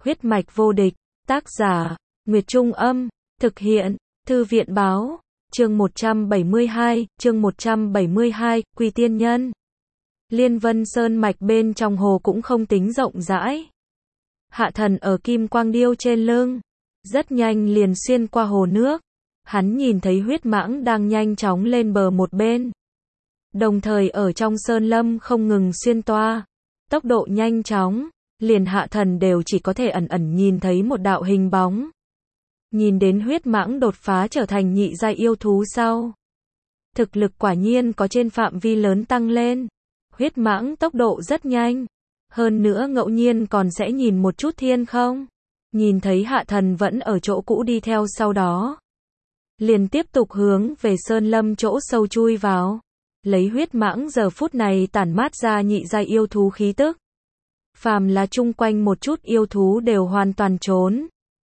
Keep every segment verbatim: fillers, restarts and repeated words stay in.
Huyết mạch vô địch, tác giả, Nguyệt Trung Âm, thực hiện, Thư viện Báo, chương một trăm bảy mươi hai, chương một trăm bảy mươi hai, Quy Tiên Nhân. Liên Vân Sơn mạch bên trong hồ cũng không tính rộng rãi. Hạ Thần ở kim quang điêu trên lưng, rất nhanh liền xuyên qua hồ nước. Hắn nhìn thấy huyết mãng đang nhanh chóng lên bờ một bên. Đồng thời ở trong sơn lâm không ngừng xuyên toa. Tốc độ nhanh chóng, liền Hạ Thần đều chỉ có thể ẩn ẩn nhìn thấy một đạo hình bóng. Nhìn đến huyết mãng đột phá trở thành nhị giai yêu thú sau. Thực lực quả nhiên có trên phạm vi lớn tăng lên. Huyết mãng tốc độ rất nhanh. Hơn nữa ngẫu nhiên còn sẽ nhìn một chút thiên không. Nhìn thấy Hạ Thần vẫn ở chỗ cũ đi theo sau đó. Liền tiếp tục hướng về sơn lâm chỗ sâu chui vào. Lấy huyết mãng giờ phút này tản mát ra nhị giai yêu thú khí tức. Phàm là chung quanh một chút yêu thú đều hoàn toàn trốn.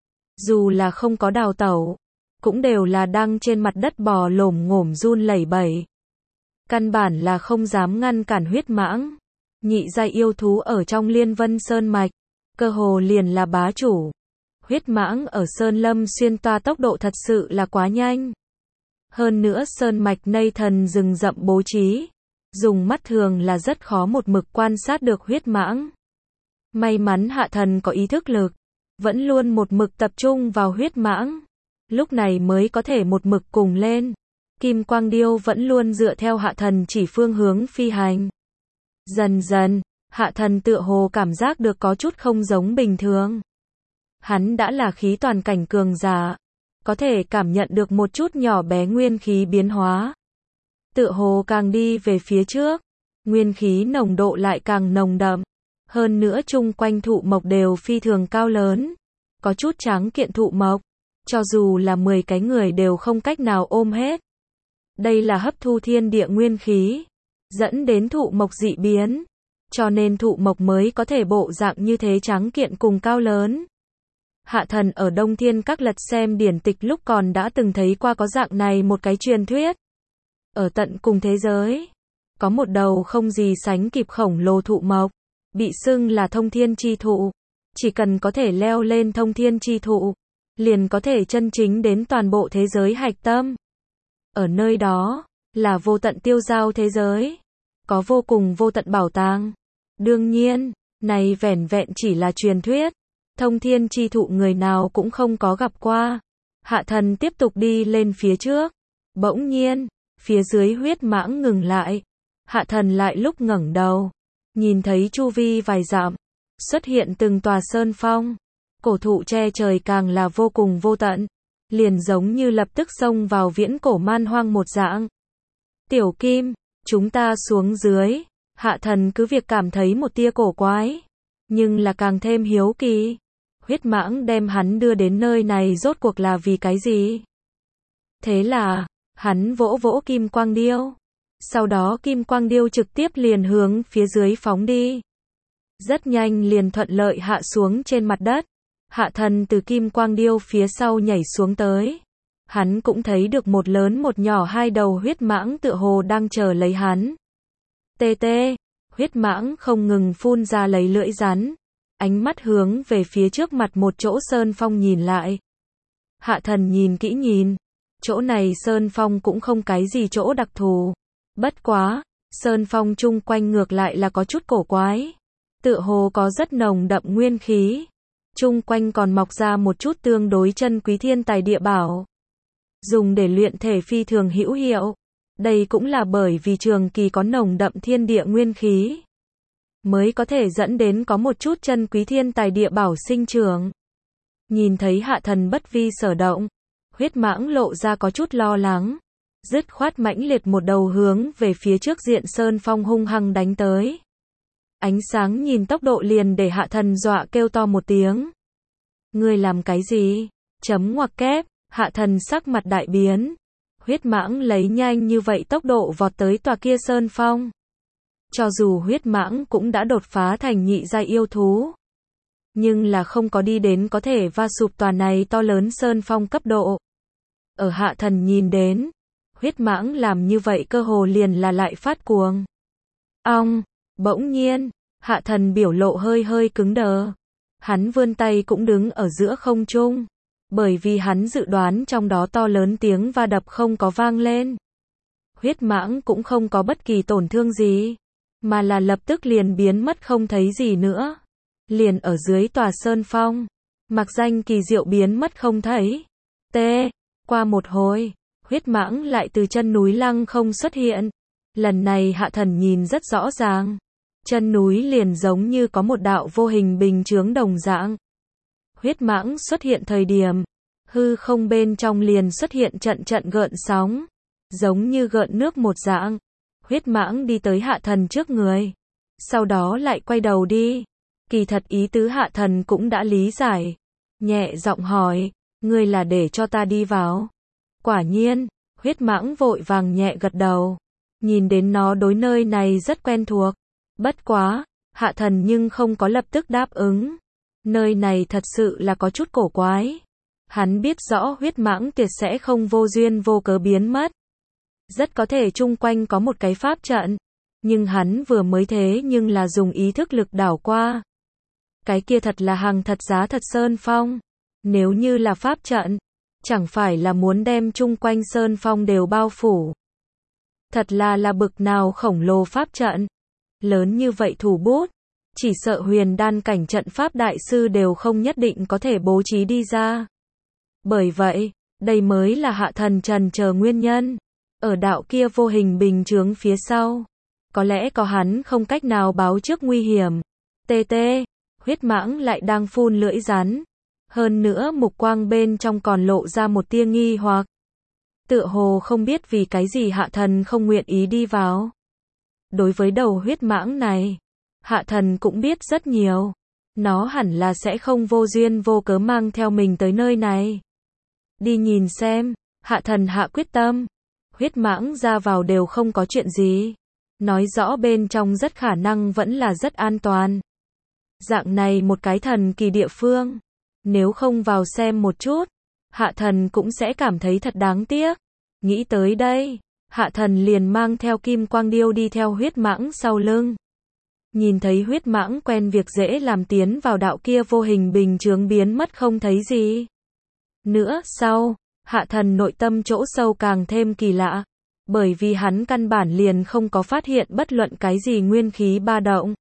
Dù là không có đào tẩu, cũng đều là đang trên mặt đất bò lổm ngổm run lẩy bẩy. Căn bản là không dám ngăn cản huyết mãng. Nhị giai yêu thú ở trong Liên Vân Sơn mạch, cơ hồ liền là bá chủ. Huyết mãng ở sơn lâm xuyên toa tốc độ thật sự là quá nhanh. Hơn nữa sơn mạch nây thần rừng rậm bố trí, dùng mắt thường là rất khó một mực quan sát được huyết mãng. May mắn Hạ Thần có ý thức lực, vẫn luôn một mực tập trung vào huyết mãng, lúc này mới có thể một mực cùng lên. Kim quang điêu vẫn luôn dựa theo Hạ Thần chỉ phương hướng phi hành. Dần dần, Hạ Thần tựa hồ cảm giác được có chút không giống bình thường. Hắn đã là khí toàn cảnh cường giả, có thể cảm nhận được một chút nhỏ bé nguyên khí biến hóa. Tựa hồ càng đi về phía trước, nguyên khí nồng độ lại càng nồng đậm. Hơn nữa chung quanh thụ mộc đều phi thường cao lớn. Có chút tráng kiện thụ mộc, cho dù là mười cái người đều không cách nào ôm hết. Đây là hấp thu thiên địa nguyên khí, dẫn đến thụ mộc dị biến. Cho nên thụ mộc mới có thể bộ dạng như thế tráng kiện cùng cao lớn. Hạ Thần ở Đông Thiên Các lật xem điển tịch lúc còn đã từng thấy qua có dạng này một cái truyền thuyết. Ở tận cùng thế giới, có một đầu không gì sánh kịp khổng lồ thụ mộc, bị xưng là thông thiên chi thụ. Chỉ cần có thể leo lên thông thiên chi thụ, liền có thể chân chính đến toàn bộ thế giới hạch tâm. Ở nơi đó, là vô tận tiêu giao thế giới, có vô cùng vô tận bảo tàng. Đương nhiên, này vẻn vẹn chỉ là truyền thuyết. Thông thiên chi thụ người nào cũng không có gặp qua. Hạ Thần tiếp tục đi lên phía trước. Bỗng nhiên, phía dưới huyết mãng ngừng lại. Hạ Thần lại lúc ngẩng đầu, nhìn thấy chu vi vài dặm, xuất hiện từng tòa sơn phong. Cổ thụ che trời càng là vô cùng vô tận, liền giống như lập tức xông vào viễn cổ man hoang một dạng. Tiểu Kim, chúng ta xuống dưới. Hạ Thần cứ việc cảm thấy một tia cổ quái, nhưng là càng thêm hiếu kỳ. Huyết mãng đem hắn đưa đến nơi này rốt cuộc là vì cái gì? Thế là, hắn vỗ vỗ kim quang điêu. Sau đó kim quang điêu trực tiếp liền hướng phía dưới phóng đi. Rất nhanh liền thuận lợi hạ xuống trên mặt đất. Hạ Thần từ kim quang điêu phía sau nhảy xuống tới. Hắn cũng thấy được một lớn một nhỏ hai đầu huyết mãng tựa hồ đang chờ lấy hắn. Tê tê, huyết mãng không ngừng phun ra lấy lưỡi rắn. Ánh mắt hướng về phía trước mặt một chỗ sơn phong nhìn lại. Hạ Thần nhìn kỹ nhìn. Chỗ này sơn phong cũng không cái gì chỗ đặc thù. Bất quá, sơn phong chung quanh ngược lại là có chút cổ quái. Tựa hồ có rất nồng đậm nguyên khí. Chung quanh còn mọc ra một chút tương đối chân quý thiên tài địa bảo. Dùng để luyện thể phi thường hữu hiệu. Đây cũng là bởi vì trường kỳ có nồng đậm thiên địa nguyên khí, mới có thể dẫn đến có một chút chân quý thiên tài địa bảo sinh trưởng. Nhìn thấy Hạ Thần bất vi sở động, huyết mãng lộ ra có chút lo lắng. Dứt khoát mãnh liệt một đầu hướng về phía trước diện sơn phong hung hăng đánh tới. Ánh sáng nhìn tốc độ liền để Hạ Thần dọa kêu to một tiếng. Ngươi làm cái gì? Chấm ngoặc kép, Hạ Thần sắc mặt đại biến. Huyết mãng lấy nhanh như vậy tốc độ vọt tới tòa kia sơn phong. Cho dù huyết mãng cũng đã đột phá thành nhị giai yêu thú, nhưng là không có đi đến có thể va sụp tòa này to lớn sơn phong cấp độ. Ở Hạ Thần nhìn đến, huyết mãng làm như vậy cơ hồ liền là lại phát cuồng. Ong, bỗng nhiên, Hạ Thần biểu lộ hơi hơi cứng đờ. Hắn vươn tay cũng đứng ở giữa không trung. Bởi vì hắn dự đoán trong đó to lớn tiếng va đập không có vang lên. Huyết mãng cũng không có bất kỳ tổn thương gì, mà là lập tức liền biến mất không thấy gì nữa. Liền ở dưới tòa sơn phong, mặc danh kỳ diệu biến mất không thấy. T. Qua một hồi, huyết mãng lại từ chân núi lăng không xuất hiện. Lần này Hạ Thần nhìn rất rõ ràng. Chân núi liền giống như có một đạo vô hình bình chướng đồng dạng. Huyết mãng xuất hiện thời điểm, hư không bên trong liền xuất hiện trận trận gợn sóng, giống như gợn nước một dạng. Huyết mãng đi tới Hạ Thần trước người, sau đó lại quay đầu đi. Kỳ thật ý tứ Hạ Thần cũng đã lý giải, nhẹ giọng hỏi, ngươi là để cho ta đi vào? Quả nhiên, huyết mãng vội vàng nhẹ gật đầu, nhìn đến nó đối nơi này rất quen thuộc. Bất quá, Hạ Thần nhưng không có lập tức đáp ứng. Nơi này thật sự là có chút cổ quái. Hắn biết rõ huyết mãng tuyệt sẽ không vô duyên vô cớ biến mất. Rất có thể chung quanh có một cái pháp trận. Nhưng hắn vừa mới thế nhưng là dùng ý thức lực đảo qua. Cái kia thật là hàng thật giá thật sơn phong. Nếu như là pháp trận, chẳng phải là muốn đem chung quanh sơn phong đều bao phủ. Thật là là bực nào khổng lồ pháp trận. Lớn như vậy thủ bút, chỉ sợ huyền đan cảnh trận pháp đại sư đều không nhất định có thể bố trí đi ra. Bởi vậy, đây mới là Hạ Thần trần chờ nguyên nhân. Ở đạo kia vô hình bình chướng phía sau, có lẽ có hắn không cách nào báo trước nguy hiểm. Tê tê, huyết mãng lại đang phun lưỡi rắn. Hơn nữa mục quang bên trong còn lộ ra một tia nghi hoặc. Tựa hồ không biết vì cái gì Hạ Thần không nguyện ý đi vào. Đối với đầu huyết mãng này, Hạ Thần cũng biết rất nhiều. Nó hẳn là sẽ không vô duyên vô cớ mang theo mình tới nơi này. Đi nhìn xem, Hạ Thần hạ quyết tâm. Huyết mãng ra vào đều không có chuyện gì. Nói rõ bên trong rất khả năng vẫn là rất an toàn. Dạng này một cái thần kỳ địa phương. Nếu không vào xem một chút, Hạ Thần cũng sẽ cảm thấy thật đáng tiếc. Nghĩ tới đây, Hạ Thần liền mang theo kim quang điêu đi theo huyết mãng sau lưng. Nhìn thấy huyết mãng quen việc dễ làm tiến vào đạo kia vô hình bình chướng biến mất không thấy gì nữa sau, Hạ Thần nội tâm chỗ sâu càng thêm kỳ lạ. Bởi vì hắn căn bản liền không có phát hiện bất luận cái gì nguyên khí ba động.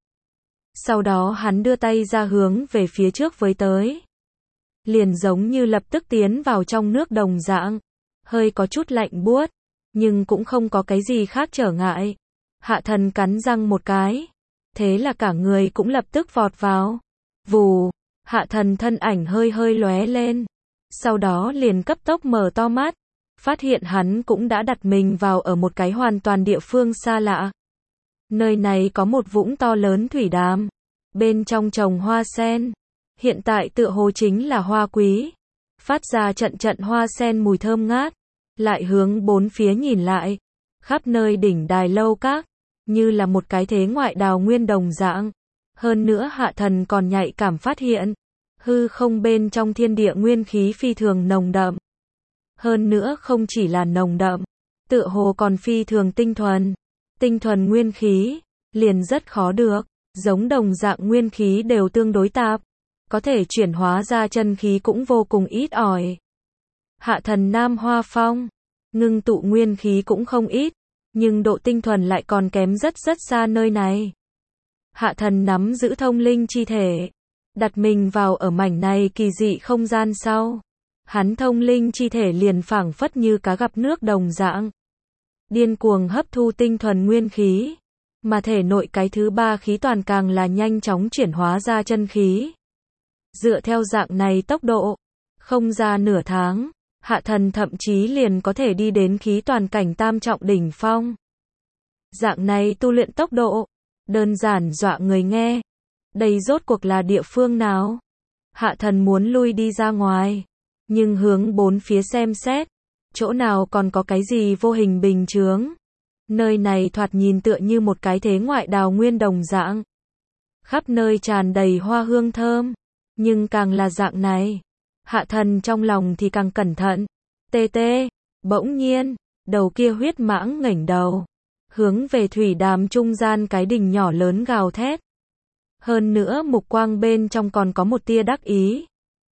Sau đó hắn đưa tay ra hướng về phía trước với tới. Liền giống như lập tức tiến vào trong nước đồng dạng. Hơi có chút lạnh buốt, nhưng cũng không có cái gì khác trở ngại. Hạ Thần cắn răng một cái. Thế là cả người cũng lập tức vọt vào. Vù, Hạ Thần thân ảnh hơi hơi lóe lên. Sau đó liền cấp tốc mở to mắt. Phát hiện hắn cũng đã đặt mình vào ở một cái hoàn toàn địa phương xa lạ. Nơi này có một vũng to lớn thủy đàm. Bên trong trồng hoa sen. Hiện tại tựa hồ chính là hoa quý. Phát ra trận trận hoa sen mùi thơm ngát. Lại hướng bốn phía nhìn lại. Khắp nơi đỉnh đài lâu các. Như là một cái thế ngoại đào nguyên đồng dạng. Hơn nữa Hạ Thần còn nhạy cảm phát hiện. Hư không bên trong thiên địa nguyên khí phi thường nồng đậm. Hơn nữa không chỉ là nồng đậm. Tựa hồ còn phi thường tinh thuần. Tinh thuần nguyên khí. Liền rất khó được. Giống đồng dạng nguyên khí đều tương đối tạp. Có thể chuyển hóa ra chân khí cũng vô cùng ít ỏi. Hạ Thần Nam Hoa Phong. Ngưng tụ nguyên khí cũng không ít. Nhưng độ tinh thuần lại còn kém rất rất xa nơi này. Hạ Thần nắm giữ thông linh chi thể. Đặt mình vào ở mảnh này kỳ dị không gian sau. Hắn thông linh chi thể liền phảng phất như cá gặp nước đồng dạng. Điên cuồng hấp thu tinh thuần nguyên khí. Mà thể nội cái thứ ba khí toàn càng là nhanh chóng chuyển hóa ra chân khí. Dựa theo dạng này tốc độ. Không ra nửa tháng. Hạ Thần thậm chí liền có thể đi đến khí toàn cảnh tam trọng đỉnh phong. Dạng này tu luyện tốc độ. Đơn giản dọa người nghe. Đây rốt cuộc là địa phương nào? Hạ Thần muốn lui đi ra ngoài. Nhưng hướng bốn phía xem xét. Chỗ nào còn có cái gì vô hình bình chướng. Nơi này thoạt nhìn tựa như một cái thế ngoại đào nguyên đồng dạng. Khắp nơi tràn đầy hoa hương thơm. Nhưng càng là dạng này. Hạ Thần trong lòng thì càng cẩn thận. Tê tê, bỗng nhiên, đầu kia huyết mãng ngẩng đầu. Hướng về thủy đàm trung gian cái đỉnh nhỏ lớn gào thét. Hơn nữa mục quang bên trong còn có một tia đắc ý.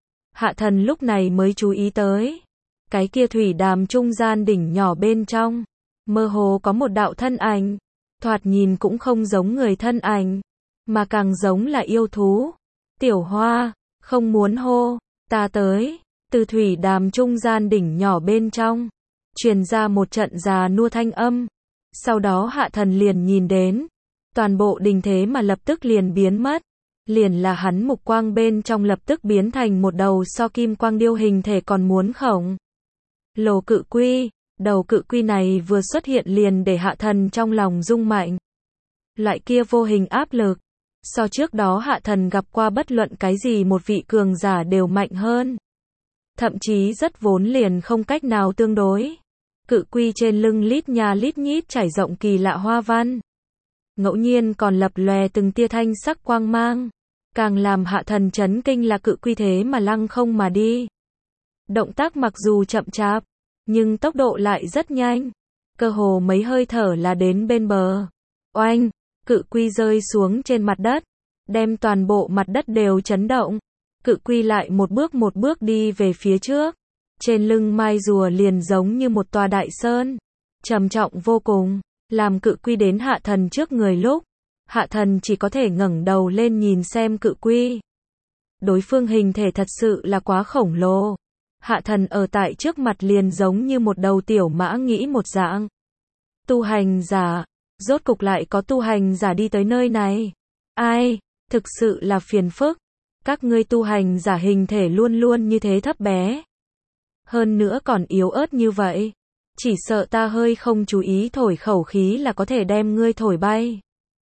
Hạ thần lúc này mới chú ý tới. Cái kia thủy đàm trung gian đỉnh nhỏ bên trong. Mơ hồ có một đạo thân ảnh. Thoạt nhìn cũng không giống người thân ảnh. Mà càng giống là yêu thú. Tiểu Hoa, không muốn hô, ta tới. Từ thủy đàm trung gian đỉnh nhỏ bên trong. Truyền ra một trận già nua thanh âm. Sau đó hạ thần liền nhìn đến. Toàn bộ đình thế mà lập tức liền biến mất. Liền là hắn mục quang bên trong lập tức biến thành một đầu so kim quang điêu hình thể còn muốn khổng. Lồ cự quy, đầu cự quy này vừa xuất hiện liền để hạ thần trong lòng rung mạnh. Loại kia vô hình áp lực. So trước đó hạ thần gặp qua bất luận cái gì một vị cường giả đều mạnh hơn. Thậm chí rất vốn liền không cách nào tương đối. Cự quy trên lưng lít nha lít nhít trải rộng kỳ lạ hoa văn. Ngẫu nhiên còn lập lòe từng tia thanh sắc quang mang. Càng làm hạ thần chấn kinh là cự quy thế mà lăng không mà đi. Động tác mặc dù chậm chạp, nhưng tốc độ lại rất nhanh. Cơ hồ mấy hơi thở là đến bên bờ. Oanh, cự quy rơi xuống trên mặt đất. Đem toàn bộ mặt đất đều chấn động. Cự quy lại một bước một bước đi về phía trước. Trên lưng mai rùa liền giống như một tòa đại sơn. Trầm trọng vô cùng. Làm cự quy đến hạ thần trước người lúc. Hạ thần chỉ có thể ngẩng đầu lên nhìn xem cự quy. Đối phương hình thể thật sự là quá khổng lồ. Hạ thần ở tại trước mặt liền giống như một đầu tiểu mã nghĩ một dạng. Tu hành giả. Rốt cục lại có tu hành giả đi tới nơi này. Ai, thực sự là phiền phức. Các ngươi tu hành giả hình thể luôn luôn như thế thấp bé. Hơn nữa còn yếu ớt như vậy. Chỉ sợ ta hơi không chú ý thổi khẩu khí là có thể đem ngươi thổi bay.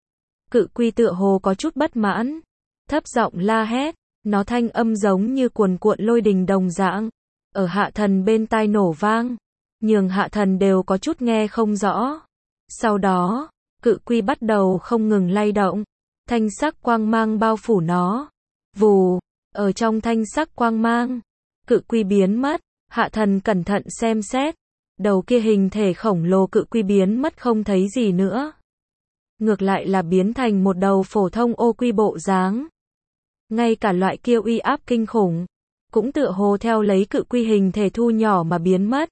Cự quy tựa hồ có chút bất mãn. Thấp giọng la hét. Nó thanh âm giống như cuồn cuộn lôi đình đồng dạng. Ở hạ thần bên tai nổ vang. Nhường hạ thần đều có chút nghe không rõ. Sau đó, cự quy bắt đầu không ngừng lay động. Thanh sắc quang mang bao phủ nó. Vù, ở trong thanh sắc quang mang. Cự quy biến mất. Hạ thần cẩn thận xem xét. Đầu kia hình thể khổng lồ cự quy biến mất không thấy gì nữa. Ngược lại là biến thành một đầu phổ thông ô quy bộ dáng. Ngay cả loại kia uy áp kinh khủng. Cũng tựa hồ theo lấy cự quy hình thể thu nhỏ mà biến mất.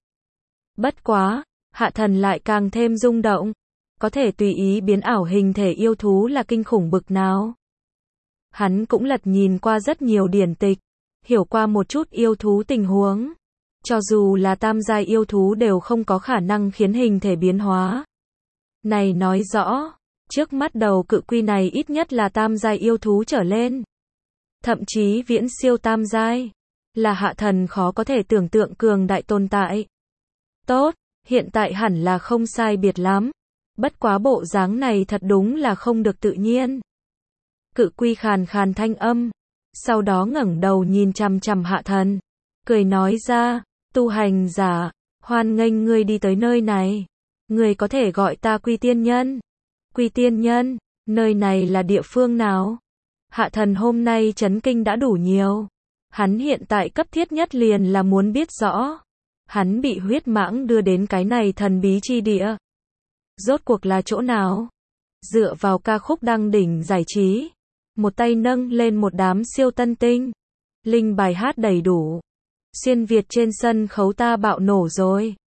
Bất quá, hạ thần lại càng thêm rung động. Có thể tùy ý biến ảo hình thể yêu thú là kinh khủng bực nào. Hắn cũng lật nhìn qua rất nhiều điển tịch. Hiểu qua một chút yêu thú tình huống. Cho dù là tam giai yêu thú đều không có khả năng khiến hình thể biến hóa. Này nói rõ, trước mắt đầu cự quy này ít nhất là tam giai yêu thú trở lên. Thậm chí viễn siêu tam giai. Là hạ thần khó có thể tưởng tượng cường đại tồn tại. Tốt, hiện tại hẳn là không sai biệt lắm. Bất quá bộ dáng này thật đúng là không được tự nhiên. Cự quy khàn khàn thanh âm. Sau đó ngẩng đầu nhìn chằm chằm hạ thần. Cười nói ra, tu hành giả, hoan nghênh ngươi đi tới nơi này. Ngươi có thể gọi ta Quy tiên nhân. Quy tiên nhân, nơi này là địa phương nào? Hạ thần hôm nay chấn kinh đã đủ nhiều. Hắn hiện tại cấp thiết nhất liền là muốn biết rõ. Hắn bị huyết mãng đưa đến cái này thần bí chi địa. Rốt cuộc là chỗ nào? Dựa vào ca khúc đăng đỉnh giải trí. Một tay nâng lên một đám siêu tân tinh. Linh bài hát đầy đủ. Xuyên Việt trên sân khấu ta bạo nổ rồi.